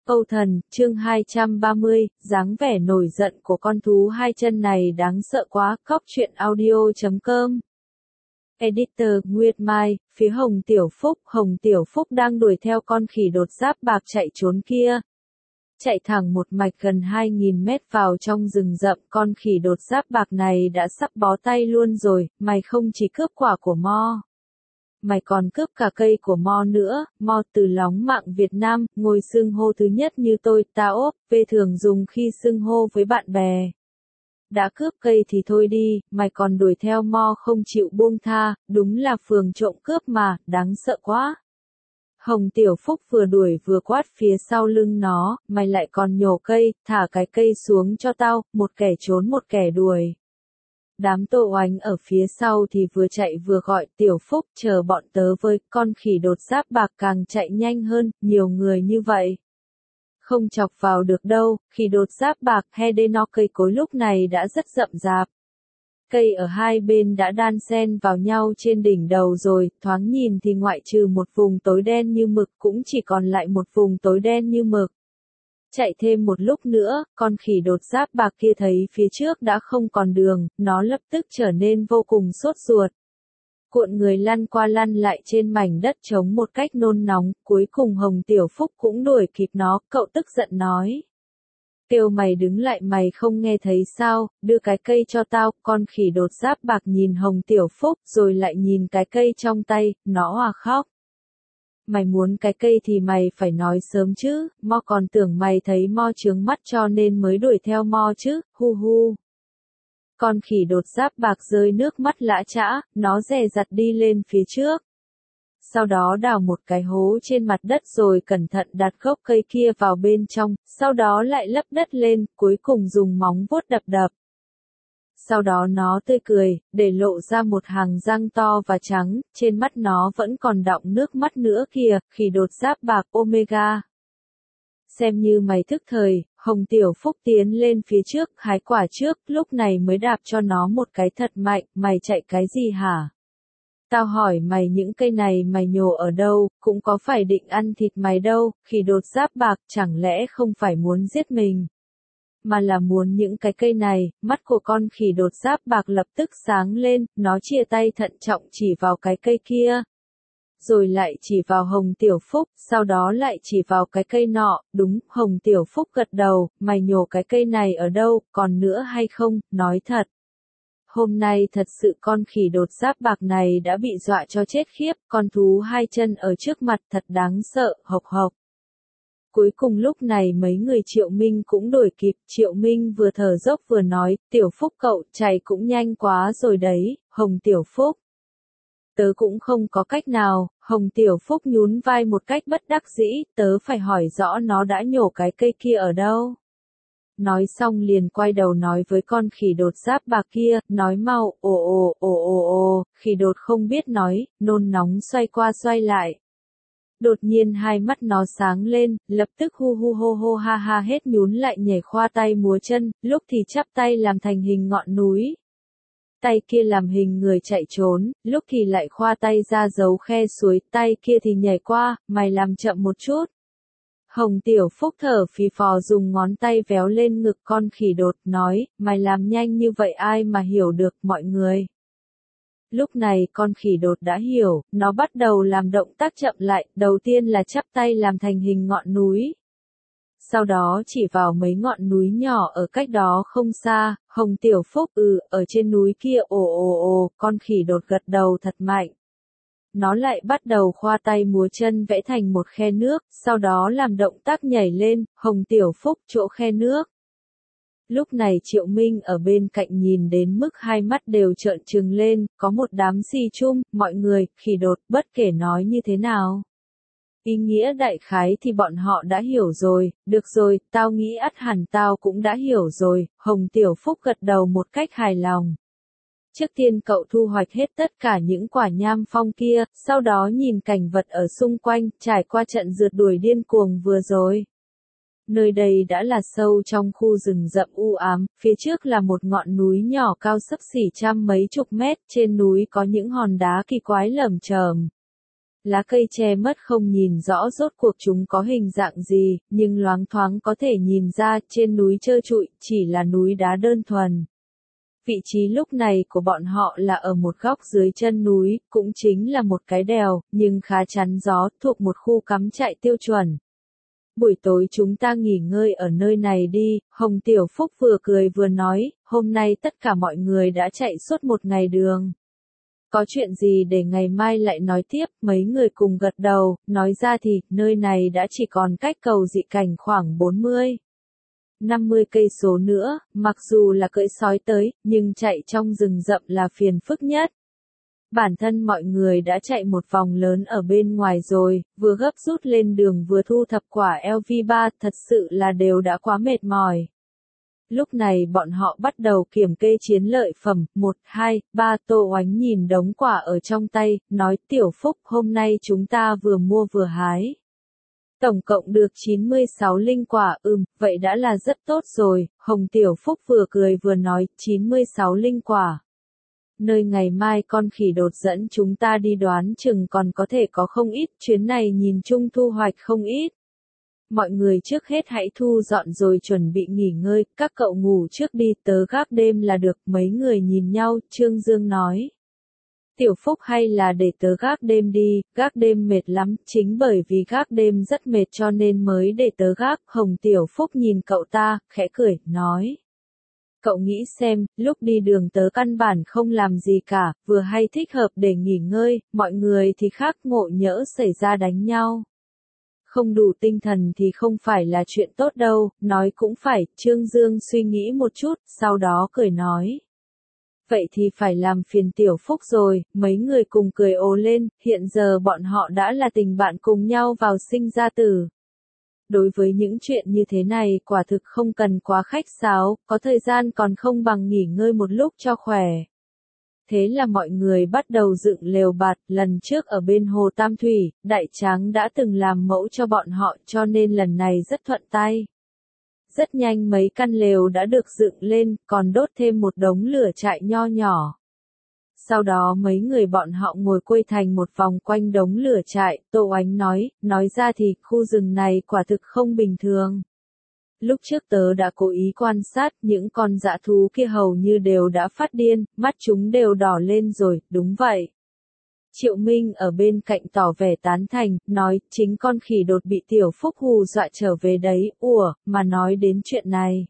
Âu Thần, chương 230, dáng vẻ nổi giận của con thú hai chân này đáng sợ quá. Cóc truyện audio.com. Editor, Nguyệt Mai, phía Hồng Tiểu Phúc đang đuổi theo con khỉ đột giáp bạc chạy trốn kia. Chạy thẳng một mạch gần 2.000 mét vào trong rừng rậm, con khỉ đột giáp bạc này đã sắp bó tay luôn rồi. Mày không chỉ cướp quả của Mo, mày còn cướp cả cây của Mo nữa. Mo từ lóng mạng Việt Nam, ngôi xưng hô thứ nhất như tôi, ta ốp, về thường dùng khi xưng hô với bạn bè. Đã cướp cây thì thôi đi, mày còn đuổi theo Mo không chịu buông tha, đúng là phường trộm cướp mà, đáng sợ quá. Hồng Tiểu Phúc vừa đuổi vừa quát phía sau lưng nó, mày lại còn nhổ cây, thả cái cây xuống cho tao, một kẻ trốn một kẻ đuổi. Đám Tô Oánh ở phía sau thì vừa chạy vừa gọi, Tiểu Phúc chờ bọn tớ với. Con khỉ đột giáp bạc càng chạy nhanh hơn, nhiều người như vậy không chọc vào được đâu. Khỉ đột giáp bạc nó cây cối lúc này đã rất rậm rạp. Cây ở hai bên đã đan xen vào nhau trên đỉnh đầu rồi, thoáng nhìn thì ngoại trừ một vùng tối đen như mực cũng chỉ còn lại một vùng tối đen như mực. Chạy thêm một lúc nữa, con khỉ đột giáp bạc kia thấy phía trước đã không còn đường, nó lập tức trở nên vô cùng sốt ruột. Cuộn người lăn qua lăn lại trên mảnh đất trống một cách nôn nóng, cuối cùng Hồng Tiểu Phúc cũng đuổi kịp nó, cậu tức giận nói. Kêu mày đứng lại, mày không nghe thấy sao, đưa cái cây cho tao. Con khỉ đột giáp bạc nhìn Hồng Tiểu Phúc rồi lại nhìn cái cây trong tay, nó òa khóc. Mày muốn cái cây thì mày phải nói sớm chứ, Mo còn tưởng mày thấy Mo chướng mắt cho nên mới đuổi theo Mo chứ, hu hu. Con khỉ đột giáp bạc rơi nước mắt lã chã, nó dè dặt đi lên phía trước. Sau đó đào một cái hố trên mặt đất rồi cẩn thận đặt gốc cây kia vào bên trong, sau đó lại lấp đất lên, cuối cùng dùng móng vuốt đập đập. Sau đó nó tươi cười, để lộ ra một hàng răng to và trắng, trên mắt nó vẫn còn đọng nước mắt nữa kìa. Khỉ đột giáp bạc Omega. Xem như mày thức thời, Hồng Tiểu Phúc tiến lên phía trước, hái quả trước, lúc này mới đạp cho nó một cái thật mạnh. Mày chạy cái gì hả? Tao hỏi mày, những cây này mày nhổ ở đâu, cũng có phải định ăn thịt mày đâu. Khỉ đột giáp bạc chẳng lẽ không phải muốn giết mình, mà là muốn những cái cây này. Mắt của con khỉ đột giáp bạc lập tức sáng lên, nó chia tay thận trọng chỉ vào cái cây kia. Rồi lại chỉ vào Hồng Tiểu Phúc, sau đó lại chỉ vào cái cây nọ. Đúng, Hồng Tiểu Phúc gật đầu, mày nhổ cái cây này ở đâu, còn nữa hay không, nói thật. Hôm nay thật sự con khỉ đột giáp bạc này đã bị dọa cho chết khiếp, con thú hai chân ở trước mặt thật đáng sợ, hộc hộc. Cuối cùng lúc này mấy người Triệu Minh cũng đuổi kịp, Triệu Minh vừa thở dốc vừa nói, Tiểu Phúc cậu, chạy cũng nhanh quá rồi đấy, Hồng Tiểu Phúc. Tớ cũng không có cách nào. Hồng Tiểu Phúc nhún vai một cách bất đắc dĩ, tớ phải hỏi rõ nó đã nhổ cái cây kia ở đâu. Nói xong liền quay đầu nói với con khỉ đột giáp bạc kia, nói mau, ồ, khỉ đột không biết nói, nôn nóng xoay qua xoay lại. Đột nhiên hai mắt nó sáng lên, lập tức hu hu hô hô ha ha hết nhún lại nhảy khoa tay múa chân, lúc thì chắp tay làm thành hình ngọn núi. Tay kia làm hình người chạy trốn, lúc thì lại khoa tay ra dấu khe suối, tay kia thì nhảy qua, mày làm chậm một chút. Hồng Tiểu Phúc thở phì phò dùng ngón tay véo lên ngực con khỉ đột, nói, mày làm nhanh như vậy ai mà hiểu được, mọi người. Lúc này con khỉ đột đã hiểu, nó bắt đầu làm động tác chậm lại, đầu tiên là chắp tay làm thành hình ngọn núi. Sau đó chỉ vào mấy ngọn núi nhỏ ở cách đó không xa. Hồng Tiểu Phúc, ở trên núi kia, ồ, con khỉ đột gật đầu thật mạnh. Nó lại bắt đầu khoa tay múa chân vẽ thành một khe nước, sau đó làm động tác nhảy lên. Hồng Tiểu Phúc chỗ khe nước. Lúc này Triệu Minh ở bên cạnh nhìn đến mức hai mắt đều trợn trừng lên, có một đám si chung, mọi người, khỉ đột, bất kể nói như thế nào. Ý nghĩa đại khái thì bọn họ đã hiểu rồi, được rồi, tao nghĩ ắt hẳn tao cũng đã hiểu rồi. Hồng Tiểu Phúc gật đầu một cách hài lòng. Trước tiên cậu thu hoạch hết tất cả những quả nham phong kia, sau đó nhìn cảnh vật ở xung quanh, trải qua trận rượt đuổi điên cuồng vừa rồi. Nơi đây đã là sâu trong khu rừng rậm u ám, phía trước là một ngọn núi nhỏ cao xấp xỉ trăm mấy chục mét, trên núi có những hòn đá kỳ quái lởm chởm. Lá cây che mất không nhìn rõ rốt cuộc chúng có hình dạng gì, nhưng loáng thoáng có thể nhìn ra trên núi trơ trụi, chỉ là núi đá đơn thuần. Vị trí lúc này của bọn họ là ở một góc dưới chân núi, cũng chính là một cái đèo, nhưng khá chắn gió, thuộc một khu cắm trại tiêu chuẩn. Buổi tối chúng ta nghỉ ngơi ở nơi này đi, Hồng Tiểu Phúc vừa cười vừa nói, hôm nay tất cả mọi người đã chạy suốt một ngày đường. Có chuyện gì để ngày mai lại nói tiếp, mấy người cùng gật đầu, nói ra thì, nơi này đã chỉ còn cách cầu dị cảnh khoảng 50 cây số nữa, mặc dù là cưỡi sói tới, nhưng chạy trong rừng rậm là phiền phức nhất. Bản thân mọi người đã chạy một vòng lớn ở bên ngoài rồi, vừa gấp rút lên đường vừa thu thập quả LV3, thật sự là đều đã quá mệt mỏi. Lúc này bọn họ bắt đầu kiểm kê chiến lợi phẩm, 1, 2, 3, Tô Oánh nhìn đống quả ở trong tay, nói Tiểu Phúc hôm nay chúng ta vừa mua vừa hái. Tổng cộng được 96 linh quả, vậy đã là rất tốt rồi, Hồng Tiểu Phúc vừa cười vừa nói, 96 linh quả. Nơi ngày mai con khỉ đột dẫn chúng ta đi đoán chừng còn có thể có không ít, chuyến này nhìn chung thu hoạch không ít. Mọi người trước hết hãy thu dọn rồi chuẩn bị nghỉ ngơi, các cậu ngủ trước đi, tớ gác đêm là được, mấy người nhìn nhau, Trương Dương nói. Tiểu Phúc hay là để tớ gác đêm đi, gác đêm mệt lắm, chính bởi vì gác đêm rất mệt cho nên mới để tớ gác, Hồng Tiểu Phúc nhìn cậu ta, khẽ cười, nói. Cậu nghĩ xem, lúc đi đường tớ căn bản không làm gì cả, vừa hay thích hợp để nghỉ ngơi, mọi người thì khác ngộ nhỡ xảy ra đánh nhau. Không đủ tinh thần thì không phải là chuyện tốt đâu, nói cũng phải, Trương Dương suy nghĩ một chút, sau đó cười nói. Vậy thì phải làm phiền Tiểu Phúc rồi, mấy người cùng cười ồ lên, hiện giờ bọn họ đã là tình bạn cùng nhau vào sinh ra tử. Đối với những chuyện như thế này quả thực không cần quá khách sáo, có thời gian còn không bằng nghỉ ngơi một lúc cho khỏe. Thế là mọi người bắt đầu dựng lều bạt, lần trước ở bên hồ Tam Thủy, Đại Tráng đã từng làm mẫu cho bọn họ cho nên lần này rất thuận tay. Rất nhanh mấy căn lều đã được dựng lên, còn đốt thêm một đống lửa trại nho nhỏ. Sau đó mấy người bọn họ ngồi quây thành một vòng quanh đống lửa trại, Tô Oánh nói ra thì khu rừng này quả thực không bình thường. Lúc trước tớ đã cố ý quan sát, những con dã thú kia hầu như đều đã phát điên, mắt chúng đều đỏ lên rồi, đúng vậy. Triệu Minh ở bên cạnh tỏ vẻ tán thành, nói, chính con khỉ đột bị Tiểu Phúc hù dọa trở về đấy, mà nói đến chuyện này.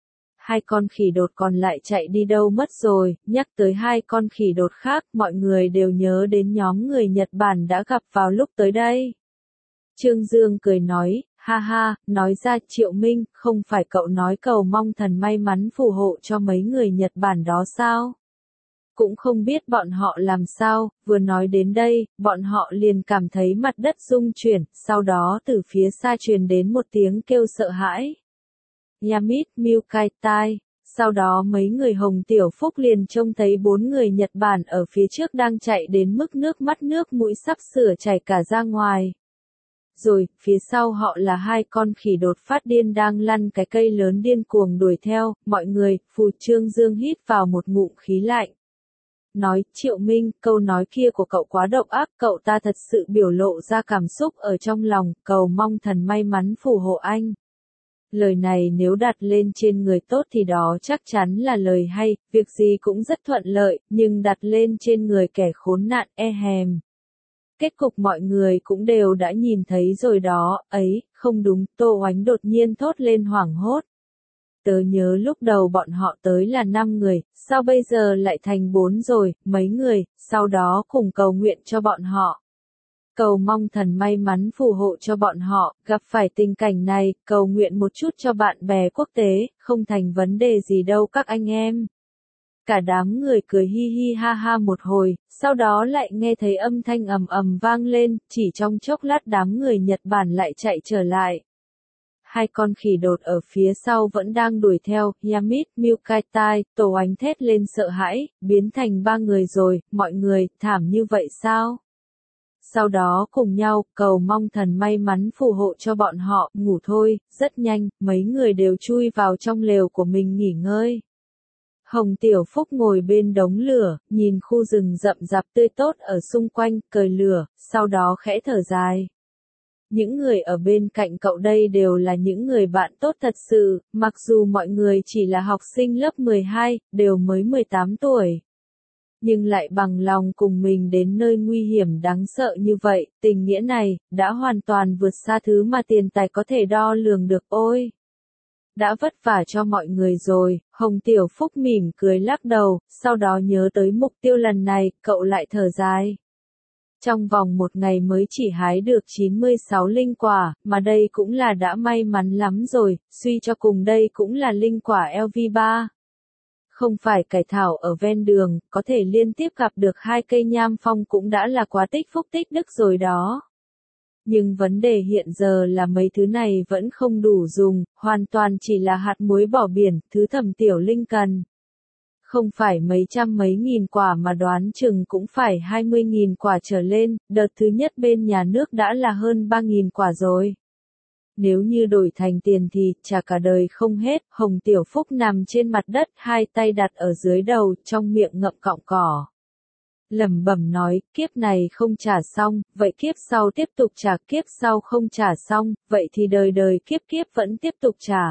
Hai con khỉ đột còn lại chạy đi đâu mất rồi, nhắc tới hai con khỉ đột khác, mọi người đều nhớ đến nhóm người Nhật Bản đã gặp vào lúc tới đây. Trương Dương cười nói, ha ha, nói ra Triệu Minh, không phải cậu nói cầu mong thần may mắn phù hộ cho mấy người Nhật Bản đó sao? Cũng không biết bọn họ làm sao, vừa nói đến đây, bọn họ liền cảm thấy mặt đất rung chuyển, sau đó từ phía xa truyền đến một tiếng kêu sợ hãi. Yamit Miyukai, sau đó mấy người Hồng Tiểu Phúc liền trông thấy 4 người Nhật Bản ở phía trước đang chạy đến mức nước mắt nước mũi sắp sửa chảy cả ra ngoài. Rồi, phía sau họ là hai con khỉ đột phát điên đang lăn cái cây lớn điên cuồng đuổi theo, mọi người, Phù Trương Dương hít vào một ngụm khí lạnh. Nói, Triệu Minh, câu nói kia của cậu quá độc ác, cậu ta thật sự biểu lộ ra cảm xúc ở trong lòng, cầu mong thần may mắn phù hộ anh. Lời này nếu đặt lên trên người tốt thì đó chắc chắn là lời hay, việc gì cũng rất thuận lợi, nhưng đặt lên trên người kẻ khốn nạn hèm. Kết cục mọi người cũng đều đã nhìn thấy rồi đó, ấy, không đúng, Tô Oánh đột nhiên thốt lên hoảng hốt. Tớ nhớ lúc đầu bọn họ tới là 5 người, sao bây giờ lại thành 4 rồi, mấy người, sau đó cùng cầu nguyện cho bọn họ. Cầu mong thần may mắn phù hộ cho bọn họ, gặp phải tình cảnh này, cầu nguyện một chút cho bạn bè quốc tế, không thành vấn đề gì đâu các anh em. Cả đám người cười hi hi ha ha một hồi, sau đó lại nghe thấy âm thanh ầm ầm vang lên, chỉ trong chốc lát đám người Nhật Bản lại chạy trở lại. Hai con khỉ đột ở phía sau vẫn đang đuổi theo, Yamit Miyukai, Tô Oánh thét lên sợ hãi, biến thành 3 người rồi, mọi người, thảm như vậy sao? Sau đó cùng nhau, cầu mong thần may mắn phù hộ cho bọn họ, ngủ thôi, rất nhanh, mấy người đều chui vào trong lều của mình nghỉ ngơi. Hồng Tiểu Phúc ngồi bên đống lửa, nhìn khu rừng rậm rạp tươi tốt ở xung quanh, cười lửa, sau đó khẽ thở dài. Những người ở bên cạnh cậu đây đều là những người bạn tốt thật sự, mặc dù mọi người chỉ là học sinh lớp 12, đều mới 18 tuổi. Nhưng lại bằng lòng cùng mình đến nơi nguy hiểm đáng sợ như vậy, tình nghĩa này, đã hoàn toàn vượt xa thứ mà tiền tài có thể đo lường được ôi. Đã vất vả cho mọi người rồi, Hồng Tiểu Phúc mỉm cười lắc đầu, sau đó nhớ tới mục tiêu lần này, cậu lại thở dài. Trong vòng một ngày mới chỉ hái được 96 linh quả, mà đây cũng là đã may mắn lắm rồi, suy cho cùng đây cũng là linh quả LV3. Không phải cải thảo ở ven đường, có thể liên tiếp gặp được 2 cây nham phong cũng đã là quá tích phúc tích đức rồi đó. Nhưng vấn đề hiện giờ là mấy thứ này vẫn không đủ dùng, hoàn toàn chỉ là hạt muối bỏ biển, thứ Thẩm Tiểu Linh cần. Không phải mấy trăm mấy nghìn quả mà đoán chừng cũng phải 20.000 quả trở lên, đợt thứ nhất bên nhà nước đã là hơn 3.000 quả rồi. Nếu như đổi thành tiền thì trả cả đời không hết, Hồng Tiểu Phúc nằm trên mặt đất, hai tay đặt ở dưới đầu, trong miệng ngậm cọng cỏ. Lẩm bẩm nói, kiếp này không trả xong, vậy kiếp sau tiếp tục trả, kiếp sau không trả xong, vậy thì đời đời kiếp kiếp vẫn tiếp tục trả.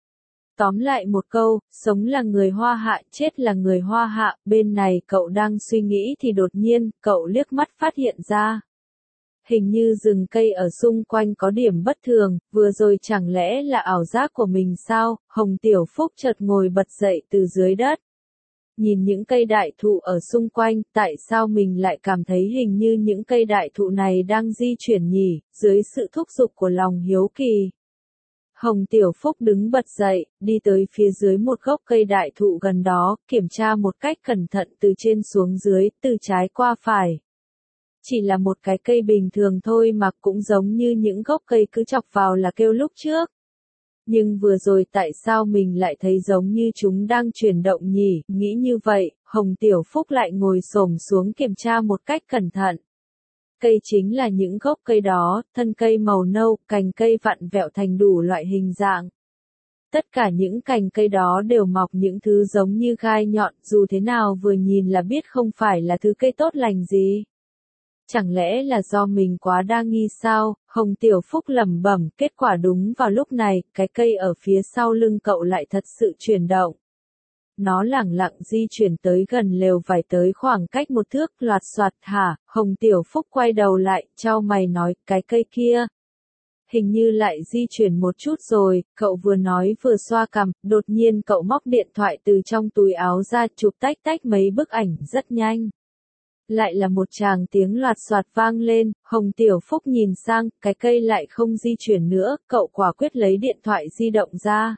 Tóm lại một câu, sống là người Hoa Hạ, chết là người Hoa Hạ, bên này cậu đang suy nghĩ thì đột nhiên, cậu liếc mắt phát hiện ra. Hình như rừng cây ở xung quanh có điểm bất thường, vừa rồi chẳng lẽ là ảo giác của mình sao? Hồng Tiểu Phúc chợt ngồi bật dậy từ dưới đất. Nhìn những cây đại thụ ở xung quanh, tại sao mình lại cảm thấy hình như những cây đại thụ này đang di chuyển nhỉ, dưới sự thúc giục của lòng hiếu kỳ. Hồng Tiểu Phúc đứng bật dậy, đi tới phía dưới một gốc cây đại thụ gần đó, kiểm tra một cách cẩn thận từ trên xuống dưới, từ trái qua phải. Chỉ là một cái cây bình thường thôi mà cũng giống như những gốc cây cứ chọc vào là kêu lúc trước. Nhưng vừa rồi tại sao mình lại thấy giống như chúng đang chuyển động nhỉ, nghĩ như vậy, Hồng Tiểu Phúc lại ngồi xổm xuống kiểm tra một cách cẩn thận. Cây chính là những gốc cây đó, thân cây màu nâu, cành cây vặn vẹo thành đủ loại hình dạng. Tất cả những cành cây đó đều mọc những thứ giống như gai nhọn, dù thế nào vừa nhìn là biết không phải là thứ cây tốt lành gì. Chẳng lẽ là do mình quá đa nghi sao? Hồng Tiểu Phúc lẩm bẩm, kết quả đúng vào lúc này, cái cây ở phía sau lưng cậu lại thật sự chuyển động. Nó lẳng lặng di chuyển tới gần lều vải tới khoảng cách một thước, loạt soạt hả, Hồng Tiểu Phúc quay đầu lại, chau mày nói, cái cây kia. Hình như lại di chuyển một chút rồi, cậu vừa nói vừa xoa cằm, đột nhiên cậu móc điện thoại từ trong túi áo ra chụp tách tách mấy bức ảnh rất nhanh. Lại là một tràng tiếng loạt soạt vang lên, Hồng Tiểu Phúc nhìn sang, cái cây lại không di chuyển nữa, cậu quả quyết lấy điện thoại di động ra.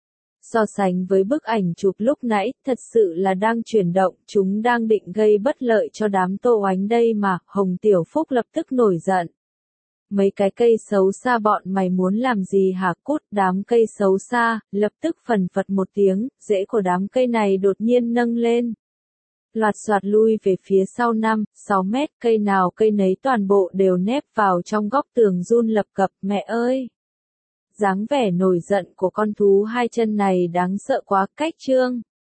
So sánh với bức ảnh chụp lúc nãy, thật sự là đang chuyển động, chúng đang định gây bất lợi cho đám Tô Oánh đây mà, Hồng Tiểu Phúc lập tức nổi giận. Mấy cái cây xấu xa bọn mày muốn làm gì hả, cút, đám cây xấu xa, lập tức phần phật một tiếng, rễ của đám cây này đột nhiên nâng lên. Loạt soạt lui về phía sau 5-6 mét, cây nào cây nấy toàn bộ đều nép vào trong góc tường run lập cập, mẹ ơi! Dáng vẻ nổi giận của con thú hai chân này đáng sợ quá, cách chương.